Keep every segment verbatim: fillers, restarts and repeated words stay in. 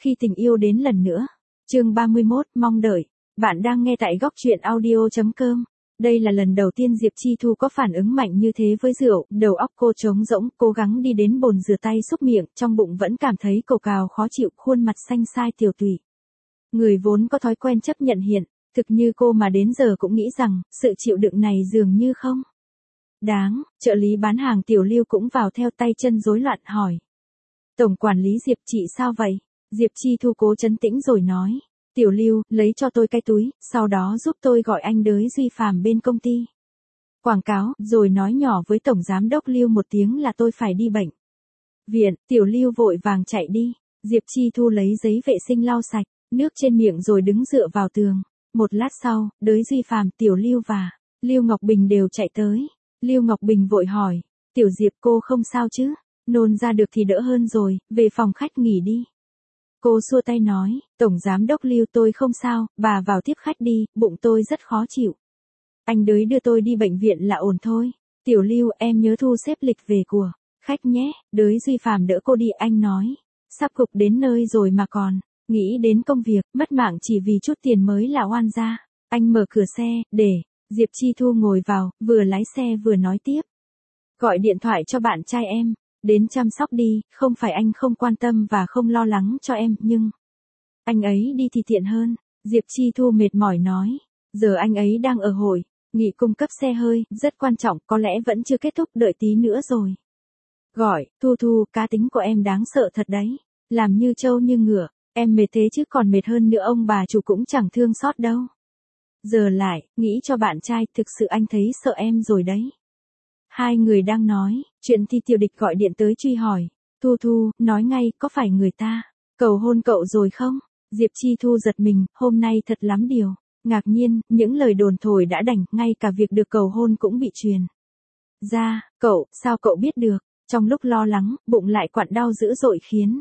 Khi tình yêu đến lần nữa. Chương ba mươi mốt, mong đợi. Bạn đang nghe tại góc truyện audio chấm com. Đây là lần đầu tiên Diệp Chi Thu có phản ứng mạnh như thế với rượu, đầu óc cô trống rỗng, cố gắng đi đến bồn rửa tay xúc miệng, trong bụng vẫn cảm thấy cầu cào khó chịu, khuôn mặt xanh xai tiều tụy. Người vốn có thói quen chấp nhận hiện, thực như cô mà đến giờ cũng nghĩ rằng, sự chịu đựng này dường như không đáng. Trợ lý bán hàng Tiểu Lưu cũng vào theo, tay chân rối loạn hỏi. Tổng quản lý Diệp, chị sao vậy? Diệp Chi Thu cố trấn tĩnh rồi nói. Tiểu Lưu, lấy cho tôi cái túi, sau đó giúp tôi gọi anh Đới Duy Phàm bên công ty. Quảng cáo, rồi nói nhỏ với Tổng Giám đốc Lưu một tiếng là tôi phải đi bệnh viện. Tiểu Lưu vội vàng chạy đi. Diệp Chi Thu lấy giấy vệ sinh lau sạch nước trên miệng rồi đứng dựa vào tường. Một lát sau, Đới Duy Phàm, Tiểu Lưu và Lưu Ngọc Bình đều chạy tới. Lưu Ngọc Bình vội hỏi. Tiểu Diệp, cô không sao chứ? Nôn ra được thì đỡ hơn rồi, về phòng khách nghỉ đi. Cô xua tay nói, Tổng Giám đốc Lưu, tôi không sao, bà vào tiếp khách đi, bụng tôi rất khó chịu. Anh Đới đưa tôi đi bệnh viện là ổn thôi. Tiểu Lưu, em nhớ thu xếp lịch về của khách nhé. Đới Duy Phàm đỡ cô đi, anh nói. Sắp cục đến nơi rồi mà còn nghĩ đến công việc, mất mạng chỉ vì chút tiền mới là oan gia. Anh mở cửa xe, để Diệp Chi Thu ngồi vào, vừa lái xe vừa nói tiếp. Gọi điện thoại cho bạn trai em, đến chăm sóc đi, không phải anh không quan tâm và không lo lắng cho em, nhưng anh ấy đi thì tiện hơn. Diệp Chi Thu mệt mỏi nói, giờ anh ấy đang ở hội nghị cung cấp xe hơi, rất quan trọng, có lẽ vẫn chưa kết thúc, đợi tí nữa rồi. Gọi, Thu Thu, cá tính của em đáng sợ thật đấy, làm như trâu như ngựa, em mệt thế chứ còn mệt hơn nữa ông bà chủ cũng chẳng thương xót đâu. Giờ lại, nghĩ cho bạn trai, thực sự anh thấy sợ em rồi đấy. Hai người đang nói chuyện thì Tiểu Địch gọi điện tới truy hỏi. Thu Thu, nói ngay, có phải người ta cầu hôn cậu rồi không? Diệp Chi Thu giật mình, hôm nay thật lắm điều ngạc nhiên, những lời đồn thổi đã đành, ngay cả việc được cầu hôn cũng bị truyền ra. Cậu, sao cậu biết được? Trong lúc lo lắng, bụng lại quặn đau dữ dội khiến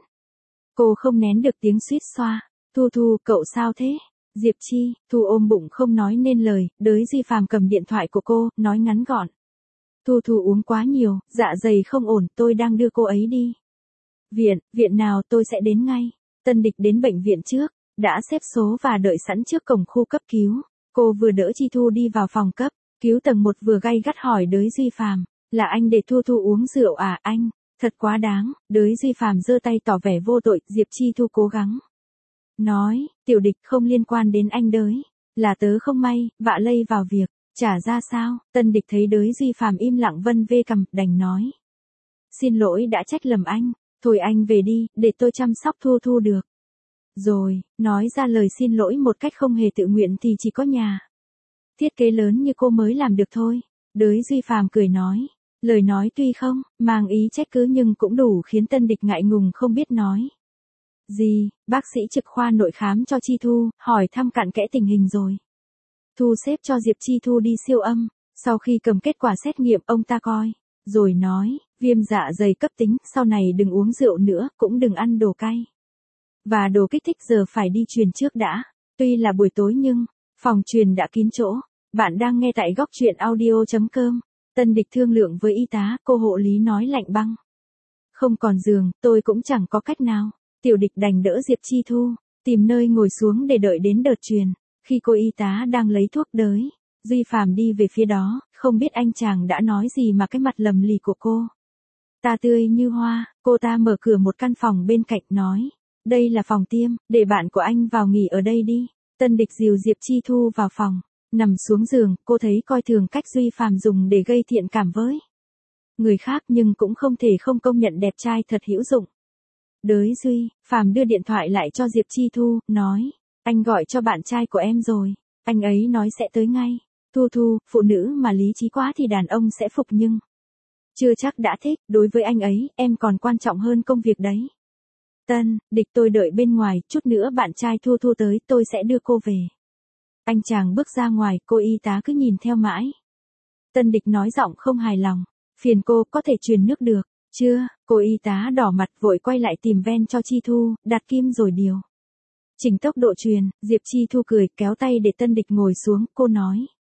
cô không nén được tiếng suýt xoa. Thu Thu, cậu sao thế? Diệp Chi Thu ôm bụng không nói nên lời. Đới Duy Phàm cầm điện thoại của cô, nói ngắn gọn. Thu Thu uống quá nhiều, dạ dày không ổn, tôi đang đưa cô ấy đi viện, viện nào tôi sẽ đến ngay. Tân Địch đến bệnh viện trước, đã xếp số và đợi sẵn trước cổng khu cấp cứu. Cô vừa đỡ Chi Thu đi vào phòng cấp cứu tầng một vừa gay gắt hỏi Đới Duy Phàm, là anh để Thu Thu uống rượu à? Anh, thật quá đáng. Đới Duy Phàm giơ tay tỏ vẻ vô tội. Diệp Chi Thu cố gắng nói, Tiểu Địch, không liên quan đến anh Đới, là tớ không may vạ lây vào việc. Chả ra sao? Tân Địch thấy Đới Duy Phàm im lặng vân vê cằm, đành nói. Xin lỗi đã trách lầm anh, thôi anh về đi, để tôi chăm sóc Thu Thu được. Rồi, nói ra lời xin lỗi một cách không hề tự nguyện thì chỉ có nhà thiết kế lớn như cô mới làm được thôi. Đới Duy Phàm cười nói. Lời nói tuy không mang ý trách cứ nhưng cũng đủ khiến Tân Địch ngại ngùng không biết nói gì. Bác sĩ trực khoa nội khám cho Chi Thu, hỏi thăm cặn kẽ tình hình rồi thu xếp cho Diệp Chi Thu đi siêu âm. Sau khi cầm kết quả xét nghiệm, ông ta coi rồi nói, viêm dạ dày cấp tính, sau này đừng uống rượu nữa, cũng đừng ăn đồ cay và đồ kích thích, giờ phải đi truyền trước đã. Tuy là buổi tối nhưng phòng truyền đã kín chỗ. Bạn đang nghe tại góc truyện audio chấm com. Tân Địch thương lượng với y tá, cô hộ lý nói lạnh băng. Không còn giường, tôi cũng chẳng có cách nào. Tiểu Địch đành đỡ Diệp Chi Thu tìm nơi ngồi xuống để đợi đến đợt truyền. Khi cô y tá đang lấy thuốc, Đới Duy Phàm đi về phía đó, không biết anh chàng đã nói gì mà cái mặt lầm lì của cô ta tươi như hoa. Cô ta mở cửa một căn phòng bên cạnh nói, đây là phòng tiêm, để bạn của anh vào nghỉ ở đây đi. Tân Địch dìu Diệp Chi Thu vào phòng, nằm xuống giường. Cô thấy coi thường cách Duy Phàm dùng để gây thiện cảm với người khác, nhưng cũng không thể không công nhận đẹp trai thật hữu dụng. Đới Duy Phàm đưa điện thoại lại cho Diệp Chi Thu, nói, anh gọi cho bạn trai của em rồi, anh ấy nói sẽ tới ngay. Thu Thu, phụ nữ mà lý trí quá thì đàn ông sẽ phục nhưng chưa chắc đã thích, đối với anh ấy, em còn quan trọng hơn công việc đấy. Tân Địch, tôi đợi bên ngoài, chút nữa bạn trai Thu Thu tới, tôi sẽ đưa cô về. Anh chàng bước ra ngoài, cô y tá cứ nhìn theo mãi. Tân Địch nói giọng không hài lòng, phiền cô, có thể truyền nước được chưa? Cô y tá đỏ mặt vội quay lại tìm ven cho Chi Thu, đặt kim rồi điều chỉnh tốc độ truyền. Diệp Chi Thu cười, kéo tay để Tân Địch ngồi xuống, cô nói.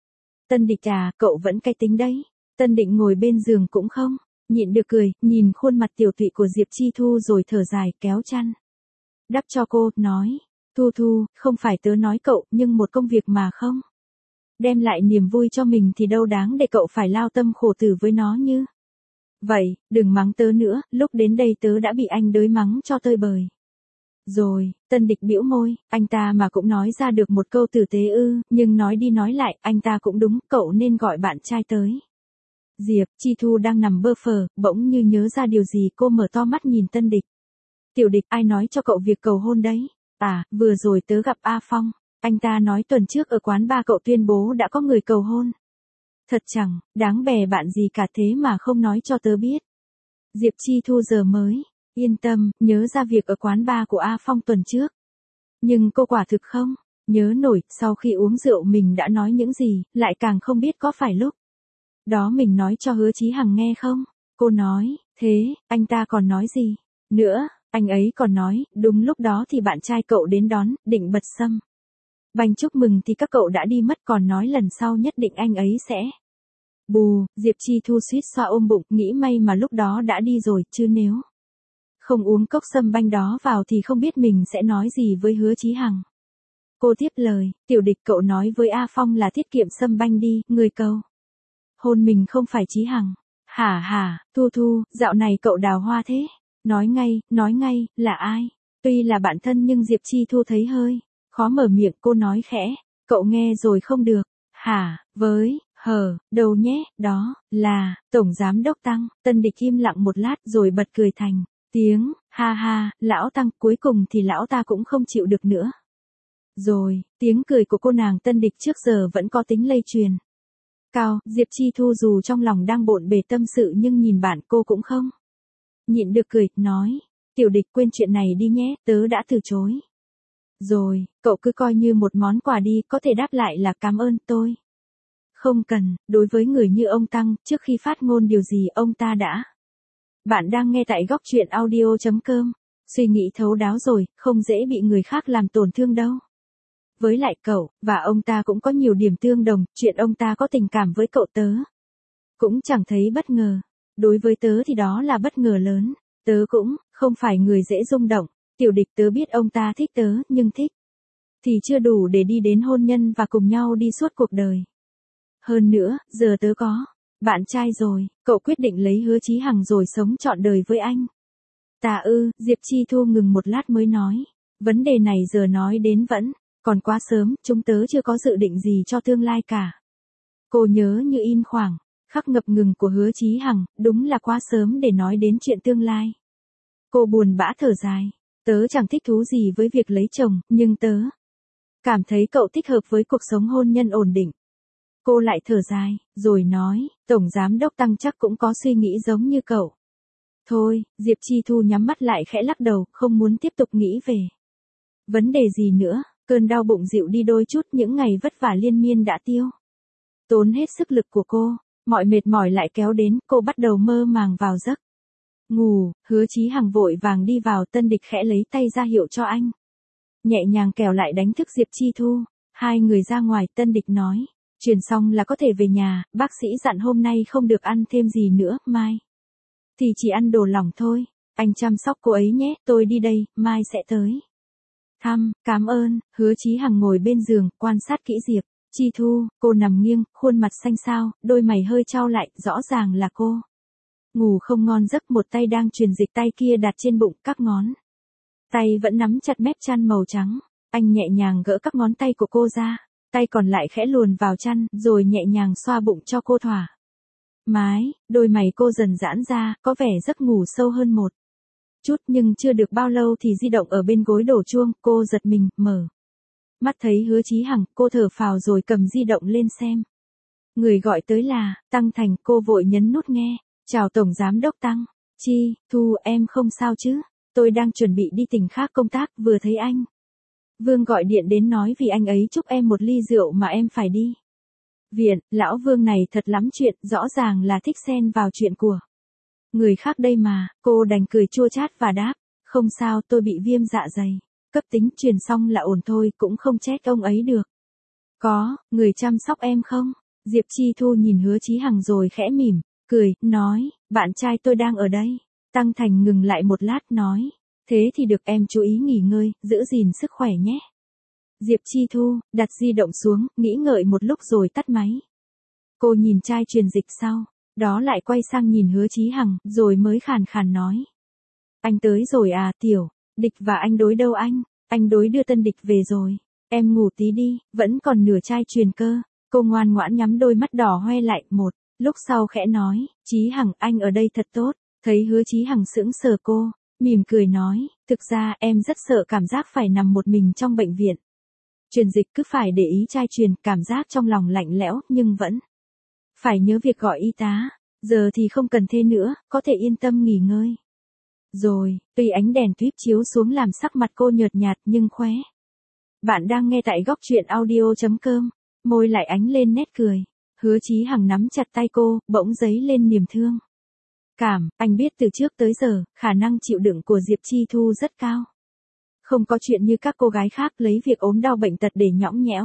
Tân Địch à, cậu vẫn cái tính đấy. Tân Định ngồi bên giường cũng không nhịn được cười, nhìn khuôn mặt tiểu tụy của Diệp Chi Thu rồi thở dài, kéo chăn đắp cho cô, nói. Thu Thu, không phải tớ nói cậu, nhưng một công việc mà không đem lại niềm vui cho mình thì đâu đáng để cậu phải lao tâm khổ tử với nó như. Vậy, đừng mắng tớ nữa, lúc đến đây tớ đã bị anh đới mắng cho tơi bời. Rồi, Tân Địch bĩu môi, anh ta mà cũng nói ra được một câu tử tế ư, nhưng nói đi nói lại, anh ta cũng đúng, cậu nên gọi bạn trai tới. Diệp Chi Thu đang nằm bơ phờ, bỗng như nhớ ra điều gì, cô mở to mắt nhìn Tân Địch. Tiểu Địch, ai nói cho cậu việc cầu hôn đấy? À, vừa rồi tớ gặp A Phong, anh ta nói tuần trước ở quán ba cậu tuyên bố đã có người cầu hôn. Thật chẳng, đáng bè bạn gì cả thế mà không nói cho tớ biết. Diệp Chi Thu giờ mới yên tâm, nhớ ra việc ở quán bar của A Phong tuần trước. Nhưng cô quả thực không nhớ nổi, sau khi uống rượu mình đã nói những gì, lại càng không biết có phải lúc đó mình nói cho Hứa Chí Hằng nghe không? Cô nói, thế, anh ta còn nói gì nữa, anh ấy còn nói, đúng lúc đó thì bạn trai cậu đến đón, định bật sâm banh chúc mừng thì các cậu đã đi mất, còn nói lần sau nhất định anh ấy sẽ. Bù, Diệp Chi Thu suýt xoa ôm bụng, nghĩ may mà lúc đó đã đi rồi, chứ nếu không uống cốc sâm banh đó vào thì không biết mình sẽ nói gì với Hứa Chí Hằng. Cô tiếp lời, Tiểu Địch, cậu nói với A Phong là tiết kiệm sâm banh đi, người cầu hôn mình không phải Chí Hằng. Hả hả, Thu Thu, dạo này cậu đào hoa thế. Nói ngay, nói ngay, là ai? Tuy là bạn thân nhưng Diệp Chi Thu thấy hơi khó mở miệng, cô nói khẽ, cậu nghe rồi không được. Hả, với, hờ, đầu nhé, đó, là, Tổng Giám Đốc Tăng. Tân Địch im lặng một lát rồi bật cười thành tiếng, ha ha, lão Tăng, cuối cùng thì lão ta cũng không chịu được nữa. Rồi, tiếng cười của cô nàng Tân Địch trước giờ vẫn có tính lây truyền cao, Diệp Chi Thu dù trong lòng đang bộn bề tâm sự nhưng nhìn bạn cô cũng không nhịn được cười, nói, Tiểu Địch, quên chuyện này đi nhé, tớ đã từ chối. Rồi, cậu cứ coi như một món quà đi, có thể đáp lại là cảm ơn tôi. Không cần, đối với người như ông Tăng, trước khi phát ngôn điều gì ông ta đã. Bạn đang nghe tại góc truyện audio chấm com. Suy nghĩ thấu đáo rồi, không dễ bị người khác làm tổn thương đâu. Với lại cậu, và ông ta cũng có nhiều điểm tương đồng, chuyện ông ta có tình cảm với cậu tớ cũng chẳng thấy bất ngờ. Đối với tớ thì đó là bất ngờ lớn. Tớ cũng không phải người dễ rung động. Tiểu Địch, tớ biết ông ta thích tớ, nhưng thích thì chưa đủ để đi đến hôn nhân và cùng nhau đi suốt cuộc đời. Hơn nữa, giờ tớ có bạn trai rồi, cậu quyết định lấy Hứa Chí Hằng rồi sống trọn đời với anh. Ta ư, Diệp Chi Thu ngừng một lát mới nói, vấn đề này giờ nói đến vẫn còn quá sớm, chúng tớ chưa có dự định gì cho tương lai cả. Cô nhớ như in khoảng khắc ngập ngừng của Hứa Chí Hằng, đúng là quá sớm để nói đến chuyện tương lai. Cô buồn bã thở dài, tớ chẳng thích thú gì với việc lấy chồng, nhưng tớ cảm thấy cậu thích hợp với cuộc sống hôn nhân ổn định. Cô lại thở dài, rồi nói, Tổng Giám Đốc Tăng chắc cũng có suy nghĩ giống như cậu. Thôi, Diệp Chi Thu nhắm mắt lại khẽ lắc đầu, không muốn tiếp tục nghĩ về vấn đề gì nữa, cơn đau bụng dịu đi đôi chút, những ngày vất vả liên miên đã tiêu tốn hết sức lực của cô, mọi mệt mỏi lại kéo đến, cô bắt đầu mơ màng vào giấc ngủ. Hứa Chí Hằng vội vàng đi vào, Tân Địch khẽ lấy tay ra hiệu cho anh, nhẹ nhàng kéo lại đánh thức Diệp Chi Thu. Hai người ra ngoài, Tân Địch nói, truyền xong là có thể về nhà, bác sĩ dặn hôm nay không được ăn thêm gì nữa, mai thì chỉ ăn đồ lỏng thôi. Anh chăm sóc cô ấy nhé, tôi đi đây, mai sẽ tới thăm. Cảm ơn. Hứa Chí Hằng ngồi bên giường, quan sát kỹ Diệp Chi Thu, cô nằm nghiêng, khuôn mặt xanh xao, đôi mày hơi chau lại, rõ ràng là cô ngủ không ngon giấc, một tay đang truyền dịch, tay kia đặt trên bụng, các ngón tay vẫn nắm chặt mép chăn màu trắng. Anh nhẹ nhàng gỡ các ngón tay của cô ra, tay còn lại khẽ luồn vào chăn, rồi nhẹ nhàng xoa bụng cho cô thỏa mái. Đôi mày cô dần giãn ra, có vẻ giấc ngủ sâu hơn một chút, nhưng chưa được bao lâu thì di động ở bên gối đổ chuông, cô giật mình, mở mắt thấy Hứa Chí Hằng, cô thở phào rồi cầm di động lên xem. Người gọi tới là Tăng Thành, cô vội nhấn nút nghe. Chào Tổng Giám Đốc Tăng. Chi Thu, em không sao chứ? Tôi đang chuẩn bị đi tỉnh khác công tác, vừa thấy anh Vương gọi điện đến nói vì anh ấy chúc em một ly rượu mà em phải đi viện. Lão Vương này thật lắm chuyện, rõ ràng là thích xen vào chuyện của người khác đây mà. Cô đành cười chua chát và đáp, không sao, tôi bị viêm dạ dày cấp tính, truyền xong là ổn thôi, cũng không trách ông ấy được. Có người chăm sóc em không? Diệp Chi Thu nhìn Hứa Chí Hằng rồi khẽ mỉm cười, nói, bạn trai tôi đang ở đây. Tăng Thành ngừng lại một lát, nói, Thế thì được, em chú ý nghỉ ngơi, giữ gìn sức khỏe nhé. Diệp Chi Thu, đặt di động xuống, nghĩ ngợi một lúc rồi tắt máy. Cô nhìn trai truyền dịch sau, đó lại quay sang nhìn Hứa Chí Hằng, rồi mới khàn khàn nói. Anh tới rồi à, Tiểu, địch và anh đối đâu anh? Anh đối đưa tân địch về rồi. Em ngủ tí đi, vẫn còn nửa chai truyền cơ. Cô ngoan ngoãn nhắm đôi mắt đỏ hoe lại, một lúc sau khẽ nói, Chí Hằng, anh ở đây thật tốt. Thấy Hứa Chí Hằng sững sờ cô, mỉm cười nói, thực ra em rất sợ cảm giác phải nằm một mình trong bệnh viện. Truyền dịch cứ phải để ý trai truyền, cảm giác trong lòng lạnh lẽo, nhưng vẫn phải nhớ việc gọi y tá. Giờ thì không cần thế nữa, có thể yên tâm nghỉ ngơi. Rồi, tuy ánh đèn tuýp chiếu xuống làm sắc mặt cô nhợt nhạt nhưng khóe. Bạn đang nghe tại góc truyện audio chấm com, môi lại ánh lên nét cười. Hứa Chí Hằng nắm chặt tay cô, bỗng dấy lên niềm thương cảm, anh biết từ trước tới giờ, khả năng chịu đựng của Diệp Chi Thu rất cao. Không có chuyện như các cô gái khác lấy việc ốm đau bệnh tật để nhõng nhẽo.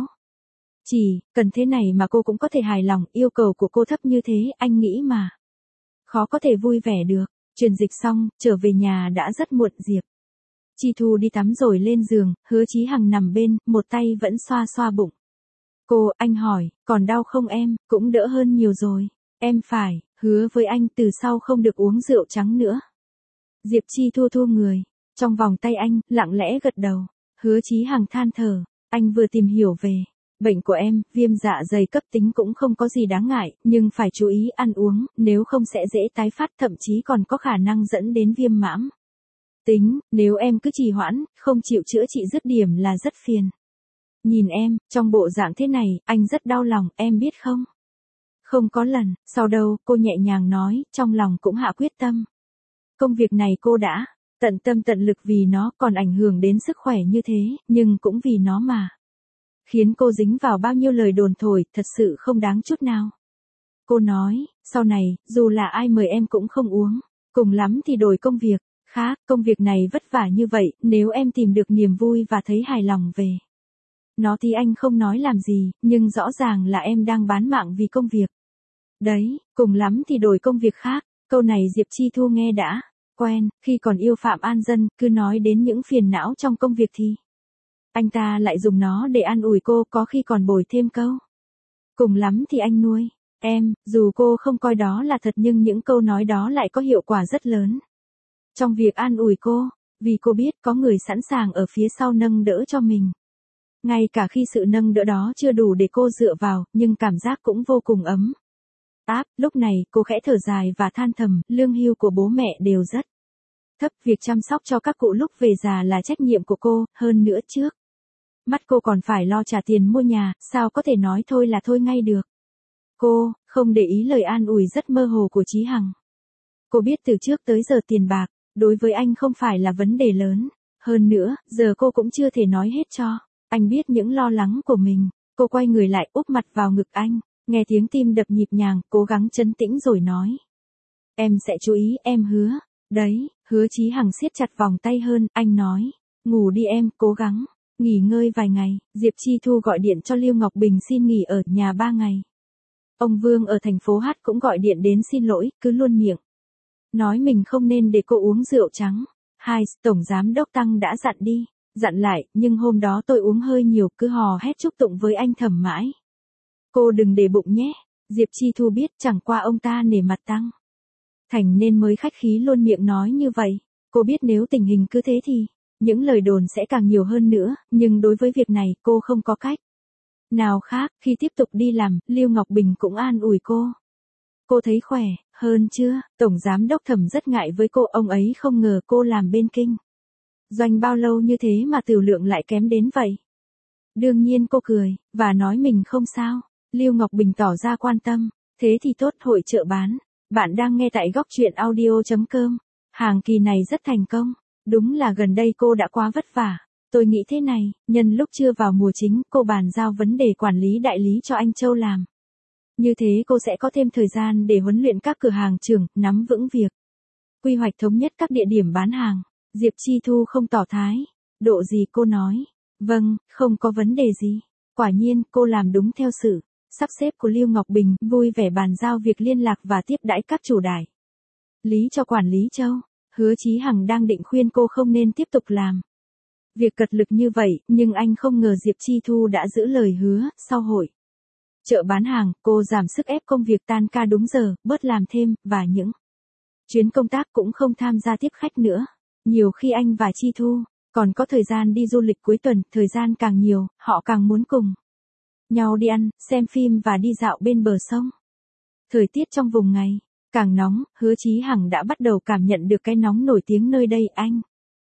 Chỉ, cần thế này mà cô cũng có thể hài lòng, yêu cầu của cô thấp như thế, anh nghĩ mà. Khó có thể vui vẻ được. Truyền dịch xong, trở về nhà đã rất muộn. Diệp Chi Thu đi tắm rồi lên giường, Hứa Chí Hằng nằm bên, một tay vẫn xoa xoa bụng. Cô, anh hỏi, còn đau không em, cũng đỡ hơn nhiều rồi. Em phải, hứa với anh từ sau không được uống rượu trắng nữa. Diệp Chi Thu thu người, trong vòng tay anh, lặng lẽ gật đầu. Hứa Chí Hằng than thở, anh vừa tìm hiểu về bệnh của em, viêm dạ dày cấp tính cũng không có gì đáng ngại, nhưng phải chú ý ăn uống, nếu không sẽ dễ tái phát, thậm chí còn có khả năng dẫn đến viêm mãn tính, nếu em cứ trì hoãn, không chịu chữa trị dứt điểm là rất phiền. Nhìn em, trong bộ dạng thế này, anh rất đau lòng, em biết không? Không có lần, sau đâu, cô nhẹ nhàng nói, trong lòng cũng hạ quyết tâm. Công việc này cô đã tận tâm tận lực vì nó, còn ảnh hưởng đến sức khỏe như thế, nhưng cũng vì nó mà. Khiến cô dính vào bao nhiêu lời đồn thổi, thật sự không đáng chút nào. Cô nói, sau này, dù là ai mời em cũng không uống, cùng lắm thì đổi công việc khác, công việc này vất vả như vậy, nếu em tìm được niềm vui và thấy hài lòng về nó thì anh không nói làm gì, nhưng rõ ràng là em đang bán mạng vì công việc. Đấy, cùng lắm thì đổi công việc khác, câu này Diệp Chi Thu nghe đã quen, khi còn yêu Phạm An Dân, cứ nói đến những phiền não trong công việc thì anh ta lại dùng nó để an ủi cô, có khi còn bồi thêm câu. Cùng lắm thì anh nuôi em, dù cô không coi đó là thật nhưng những câu nói đó lại có hiệu quả rất lớn trong việc an ủi cô, vì cô biết có người sẵn sàng ở phía sau nâng đỡ cho mình. Ngay cả khi sự nâng đỡ đó chưa đủ để cô dựa vào, nhưng cảm giác cũng vô cùng ấm áp. Lúc này, cô khẽ thở dài và than thầm, lương hưu của bố mẹ đều rất thấp, việc chăm sóc cho các cụ lúc về già là trách nhiệm của cô, hơn nữa trước mắt cô còn phải lo trả tiền mua nhà, sao có thể nói thôi là thôi ngay được. Cô không để ý lời an ủi rất mơ hồ của Chí Hằng. Cô biết từ trước tới giờ tiền bạc đối với anh không phải là vấn đề lớn, hơn nữa, giờ cô cũng chưa thể nói hết cho anh biết những lo lắng của mình. Cô quay người lại, úp mặt vào ngực anh, nghe tiếng tim đập nhịp nhàng, cố gắng trấn tĩnh rồi nói. Em sẽ chú ý, em hứa. Đấy, Hứa Chí Hằng siết chặt vòng tay hơn, anh nói. Ngủ đi em, cố gắng nghỉ ngơi vài ngày. Diệp Chi Thu gọi điện cho Lưu Ngọc Bình xin nghỉ ở nhà ba ngày. Ông Vương ở thành phố Hát cũng gọi điện đến xin lỗi, cứ luôn miệng nói mình không nên để cô uống rượu trắng. Hai, Tổng Giám Đốc Tăng đã dặn đi, dặn lại, nhưng hôm đó tôi uống hơi nhiều, cứ hò hét chúc tụng với anh Thẩm mãi. Cô đừng để bụng nhé. Diệp Chi Thu biết chẳng qua ông ta nể mặt Tăng Thành nên mới khách khí luôn miệng nói như vậy. Cô biết nếu tình hình cứ thế thì những lời đồn sẽ càng nhiều hơn nữa, nhưng đối với việc này cô không có cách nào khác. Khi tiếp tục đi làm, Lưu Ngọc Bình cũng an ủi cô. Cô thấy khỏe hơn chưa? Tổng Giám Đốc Thẩm rất ngại với cô, ông ấy không ngờ cô làm bên kinh doanh bao lâu như thế mà tiểu lượng lại kém đến vậy. Đương nhiên cô cười, và nói mình không sao. Lưu Ngọc Bình tỏ ra quan tâm. Thế thì tốt. Hội chợ bán. Bạn đang nghe tại góc truyện audio chấm com. Hàng kỳ này rất thành công. Đúng là gần đây cô đã quá vất vả. Tôi nghĩ thế này, nhân lúc chưa vào mùa chính, cô bàn giao vấn đề quản lý đại lý cho anh Châu làm. Như thế cô sẽ có thêm thời gian để huấn luyện các cửa hàng trưởng, nắm vững việc quy hoạch thống nhất các địa điểm bán hàng. Diệp Chi Thu không tỏ thái độ gì, cô nói. Vâng, không có vấn đề gì. Quả nhiên, cô làm đúng theo sự sắp xếp của Lưu Ngọc Bình, vui vẻ bàn giao việc liên lạc và tiếp đãi các chủ đại lý cho quản lý Châu. Hứa Chí Hằng đang định khuyên cô không nên tiếp tục làm việc cật lực như vậy, nhưng anh không ngờ Diệp Chi Thu đã giữ lời hứa. Sau hội chợ bán hàng, cô giảm sức ép công việc tan ca đúng giờ, bớt làm thêm, và những chuyến công tác cũng không tham gia tiếp khách nữa. Nhiều khi anh và Chi Thu còn có thời gian đi du lịch cuối tuần, thời gian càng nhiều, họ càng muốn cùng nhau đi ăn, xem phim và đi dạo bên bờ sông. Thời tiết trong vùng ngày càng nóng, Hứa Chí Hằng đã bắt đầu cảm nhận được cái nóng nổi tiếng nơi đây. Anh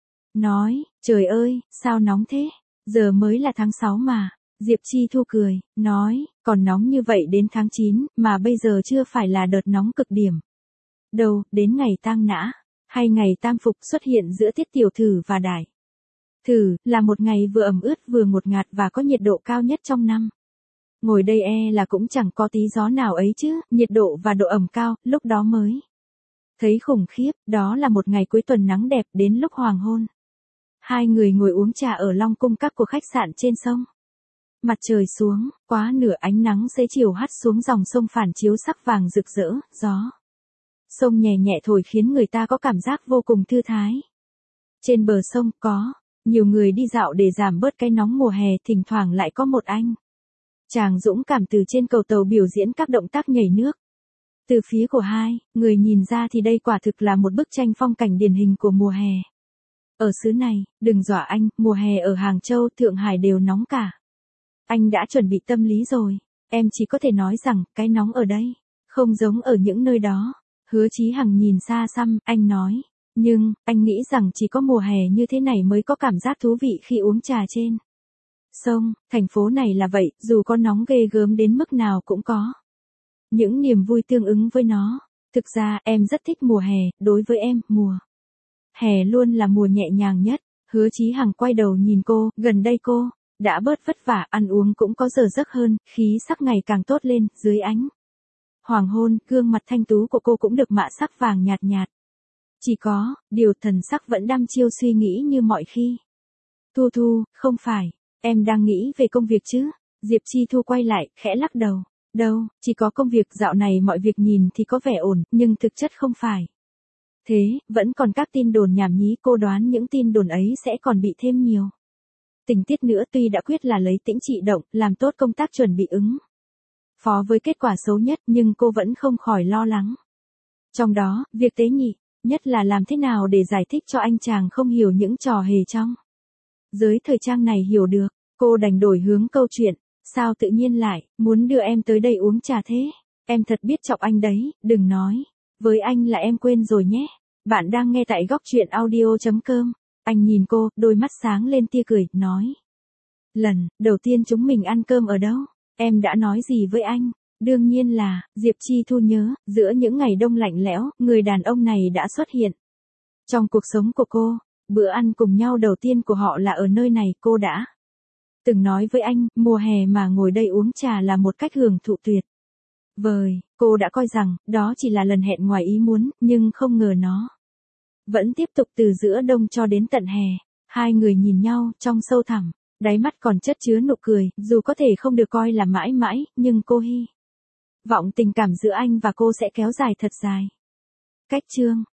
nói, trời ơi, sao nóng thế? Giờ mới là tháng sáu mà. Diệp Chi Thu cười, nói, còn nóng như vậy đến tháng chín, mà bây giờ chưa phải là đợt nóng cực điểm đâu, đến ngày tang nã, hay ngày tam phục xuất hiện giữa Tiết Tiểu Thử và Đại Thử, là một ngày vừa ẩm ướt vừa ngột ngạt và có nhiệt độ cao nhất trong năm. Ngồi đây e là cũng chẳng có tí gió nào ấy chứ, nhiệt độ và độ ẩm cao, lúc đó mới thấy khủng khiếp. Đó là một ngày cuối tuần nắng đẹp. Đến lúc hoàng hôn, hai người ngồi uống trà ở Long Cung các của khách sạn trên sông. Mặt trời xuống, quá nửa ánh nắng xế chiều hắt xuống dòng sông phản chiếu sắc vàng rực rỡ, gió sông nhẹ nhẹ thổi khiến người ta có cảm giác vô cùng thư thái. Trên bờ sông có nhiều người đi dạo để giảm bớt cái nóng mùa hè, thỉnh thoảng lại có một anh chàng dũng cảm từ trên cầu tàu biểu diễn các động tác nhảy nước. Từ phía của hai người nhìn ra thì đây quả thực là một bức tranh phong cảnh điển hình của mùa hè. Ở xứ này, đừng dọa anh, mùa hè ở Hàng Châu, Thượng Hải đều nóng cả. Anh đã chuẩn bị tâm lý rồi. Em chỉ có thể nói rằng, cái nóng ở đây không giống ở những nơi đó. Hứa Chí Hằng nhìn xa xăm, anh nói. Nhưng, anh nghĩ rằng chỉ có mùa hè như thế này mới có cảm giác thú vị khi uống trà trên sông. Thành phố này là vậy, dù có nóng ghê gớm đến mức nào cũng có những niềm vui tương ứng với nó. Thực ra, em rất thích mùa hè. Đối với em, mùa hè luôn là mùa nhẹ nhàng nhất. Hứa Chí Hằng quay đầu nhìn cô, gần đây cô đã bớt vất vả, ăn uống cũng có giờ giấc hơn, khí sắc ngày càng tốt lên. Dưới ánh hoàng hôn, gương mặt thanh tú của cô cũng được mạ sắc vàng nhạt nhạt. Chỉ có điều thần sắc vẫn đăm chiêu suy nghĩ như mọi khi. Thu Thu, không phải, em đang nghĩ về công việc chứ? Diệp Chi Thu quay lại, khẽ lắc đầu. Đâu, chỉ có công việc. Dạo này mọi việc nhìn thì có vẻ ổn, nhưng thực chất không phải thế, vẫn còn các tin đồn nhảm nhí. Cô đoán những tin đồn ấy sẽ còn bị thêm nhiều tình tiết nữa. Tuy đã quyết là lấy tĩnh trị động, làm tốt công tác chuẩn bị ứng phó với kết quả xấu nhất, nhưng cô vẫn không khỏi lo lắng. Trong đó, việc tế nhị nhất là làm thế nào để giải thích cho anh chàng không hiểu những trò hề trong giới thời trang này hiểu được. Cô đành đổi hướng câu chuyện. Sao tự nhiên lại muốn đưa em tới đây uống trà thế? Em thật biết chọc anh đấy, đừng nói với anh là em quên rồi nhé. Bạn đang nghe tại góc truyện audio chấm com. Anh nhìn cô, đôi mắt sáng lên tia cười, nói. Lần đầu tiên chúng mình ăn cơm ở đâu? Em đã nói gì với anh? Đương nhiên là, Diệp Chi Thu nhớ, giữa những ngày đông lạnh lẽo, người đàn ông này đã xuất hiện trong cuộc sống của cô. Bữa ăn cùng nhau đầu tiên của họ là ở nơi này. Cô đã từng nói với anh, mùa hè mà ngồi đây uống trà là một cách hưởng thụ tuyệt vời. Cô đã coi rằng, đó chỉ là lần hẹn ngoài ý muốn, nhưng không ngờ nó vẫn tiếp tục từ giữa đông cho đến tận hè. Hai người nhìn nhau, trong sâu thẳm, đáy mắt còn chất chứa nụ cười, dù có thể không được coi là mãi mãi, nhưng cô hy vọng tình cảm giữa anh và cô sẽ kéo dài thật dài. Cách chương